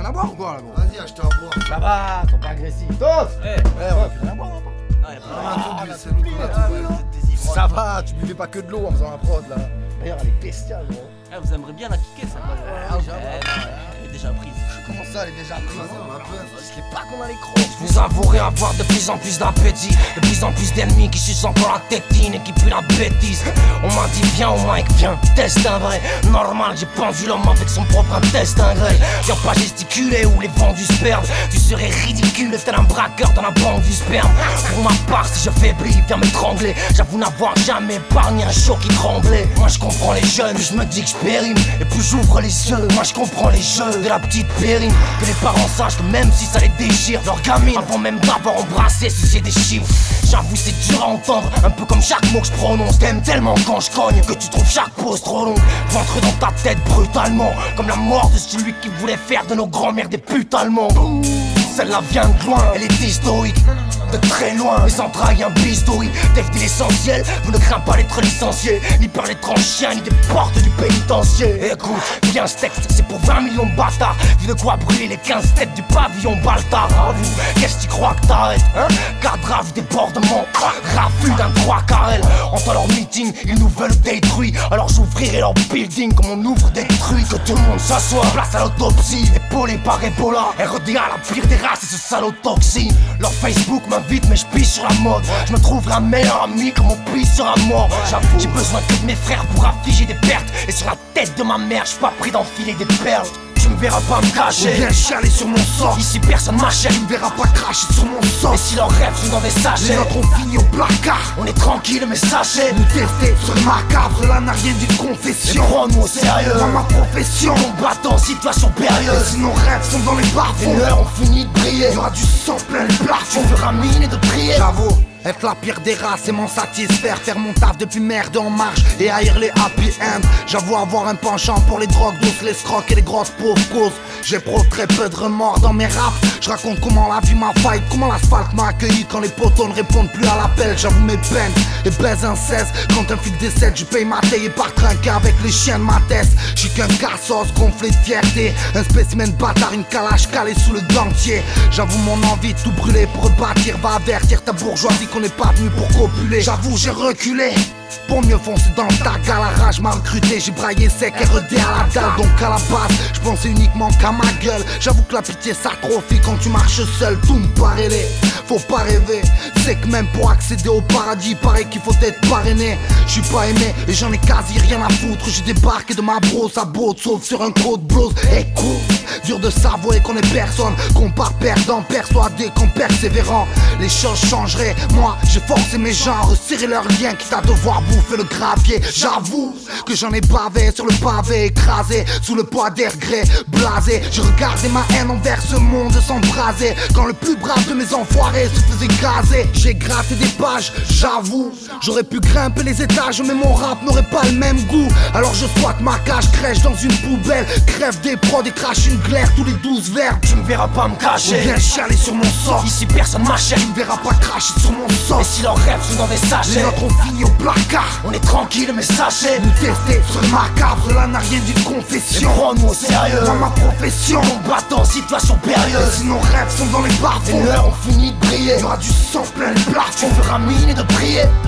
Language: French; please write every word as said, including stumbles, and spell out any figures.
à boire ou quoi là gros? Vas-y, achetez à boire. Ça va, sois pas agressif. Dos. Eh, Eh, on a plus rien à boire, non? non, y'a pas de c'est nous qu'on a tout, ouais. Ça va, tu buvais pas que de l'eau en faisant la prod là. D'ailleurs, elle est bestiale, gros. Eh, vous aimeriez bien la kicker, ça, quoi. Ouais, déjà, Eh, non, elle est déjà prise. Comment ça, elle est déjà prise? Vas-y, on a peur. Je sais pas qu'on a les crocs. Vous avouerez avoir de plus en plus d'appétit, de plus en plus d'ennemis qui sucent encore la tétine et qui puent la bêtise. On m'a dit viens au Mike, viens, teste un vrai. Normal, j'ai pendu l'homme avec son propre intestin grêle. Viens pas gesticuler où les vendus se perdent. Tu serais ridicule tel un braqueur dans la banque du sperme. Pour ma part, si je faiblis, viens m'étrangler. J'avoue n'avoir jamais épargné un chaud qui tremblait. Moi je comprends les jeunes, plus je me dis que je périme. Et plus j'ouvre les yeux, moi je comprends les jeux de la petite périme. Que les parents sachent que même si ça les déchire, leur gamine, avant même d'avoir embrassé, si c'est des chiffres. J'avoue c'est dur à entendre, un peu comme chaque mot que je prononce. T'aimes tellement quand je cogne que tu trouves chaque pause trop longue. Rentre dans ta tête brutalement, comme la mort de celui qui voulait faire de nos grands-mères des putes allemandes. Celle-là vient de loin, elle est historique, de très loin, les entrailles un bistouri. Dev dit l'essentiel, vous ne crains pas d'être licencié, ni par les tranchiens, ni des portes du pénitencier. Écoute, bien ce texte, c'est pour vingt millions de bâtards. Vu de quoi brûler les quinze têtes du pavillon Baltard. Avoue, qu'est-ce que tu crois que t'arrêtes, hein? Cadrage, débordement, raffut d'un trois carrel. Entre leur meeting, ils nous veulent détruits. Alors j'ouvrirai leur building comme on ouvre des trucs. Que tout le monde s'assoit, place à l'autopsie. Épaulé par Ebola, R D A, la pire des races et ce salaud toxine. Leur Facebook m'invite mais je pisse sur la mode. Je me trouverai un meilleur ami comme on pisse sur un mort. J'avoue, j'ai besoin que de mes frères pour afficher des pertes. Et sur la tête de ma mère, je suis pas pris d'enfiler des perles. Tu me verras pas me cacher, On vient chialer sur mon sort. ici personne m'achète. Tu me verras pas cracher sur mon sort. Et si leurs rêves sont dans des Les sachets, nôtres ont fini au placard. on est tranquille mais sachez, Nous tester sur le macabre, cela n'a rien d'une confession. prends-nous au sérieux. Dans ma profession, Combattant en situation et périlleuse, si nos rêves sont dans les et bas-fonds, l'heure ont fini de briller. il y aura du sang plein les Tu plafonds. feras mine et de prier. J'avoue, être la pire des races et m'en satisfaire. Faire mon taf depuis merde en marche et haïr les happy end. J'avoue avoir un penchant pour les drogues douces, les scrocs et les grosses pauvres causes. J'éprouve très peu de remords dans mes raps. Je raconte comment la vie m'a fight, comment l'asphalte m'a accueilli quand les poteaux ne répondent plus à l'appel. J'avoue mes peines et baise un seize. Quand un flic décède, je paye ma taille et pars trinquer avec les chiens de ma tête. J'suis qu'un cassos gonflé de fierté, un spécimen bâtard, une calache calée sous le dentier. J'avoue mon envie de tout brûler pour rebâtir, va avertir ta bourgeoisie qu'on n'est pas venu pour copuler. J'avoue j'ai reculé pour mieux foncer dans le tag. À la rage m'a recruté, j'ai braillé sec R D à la dalle. Donc à la base, je pensais uniquement qu'à ma gueule. J'avoue que la pitié s'atrophie quand tu marches seul, tout me paraît laid. Faut pas rêver, c'est que même pour accéder au paradis, paraît qu'il faut être parrainé. J'suis pas aimé et j'en ai quasi rien à foutre. J'ai débarqué de ma brosse à botte, sauf sur un code blouse. Écoute, dur de s'avouer qu'on est personne, qu'on part perdant, persuadé qu'on persévérant. Les choses changeraient, moi j'ai forcé mes gens, resserré leurs liens, quitte à devoir bouffer le gravier. J'avoue que j'en ai bavé sur le pavé, écrasé sous le poids des regrets, blasé. Je regardais ma haine envers ce monde s'embraser quand le plus brave de mes enfoirés se faisait gazer. J'ai gratté des pages, j'avoue, j'aurais pu grimper les étages, mais mon rap n'aurait pas le même goût. Alors je squatte ma cage, crèche dans une poubelle, crève des prods et crache une glaire tous les douze verbes. Tu me verras pas me On cacher, vient chialer sur mon sort. ici personne m'achète. Tu me verras pas cracher sur mon sort. Et si leurs rêves sont dans des Les sachets, nôtres ont fini au placard. on est tranquille mais sachez, Nous tester sur le macabre, cela n'a rien d'une confession. prends-nous au sérieux. Dans ma profession, Combattant en situation et périlleuse, si nos rêves sont dans les et bas-fonds, l'heure ont fini de briller. il y aura du sang plein les Tu plafonds. feras mine et de prier.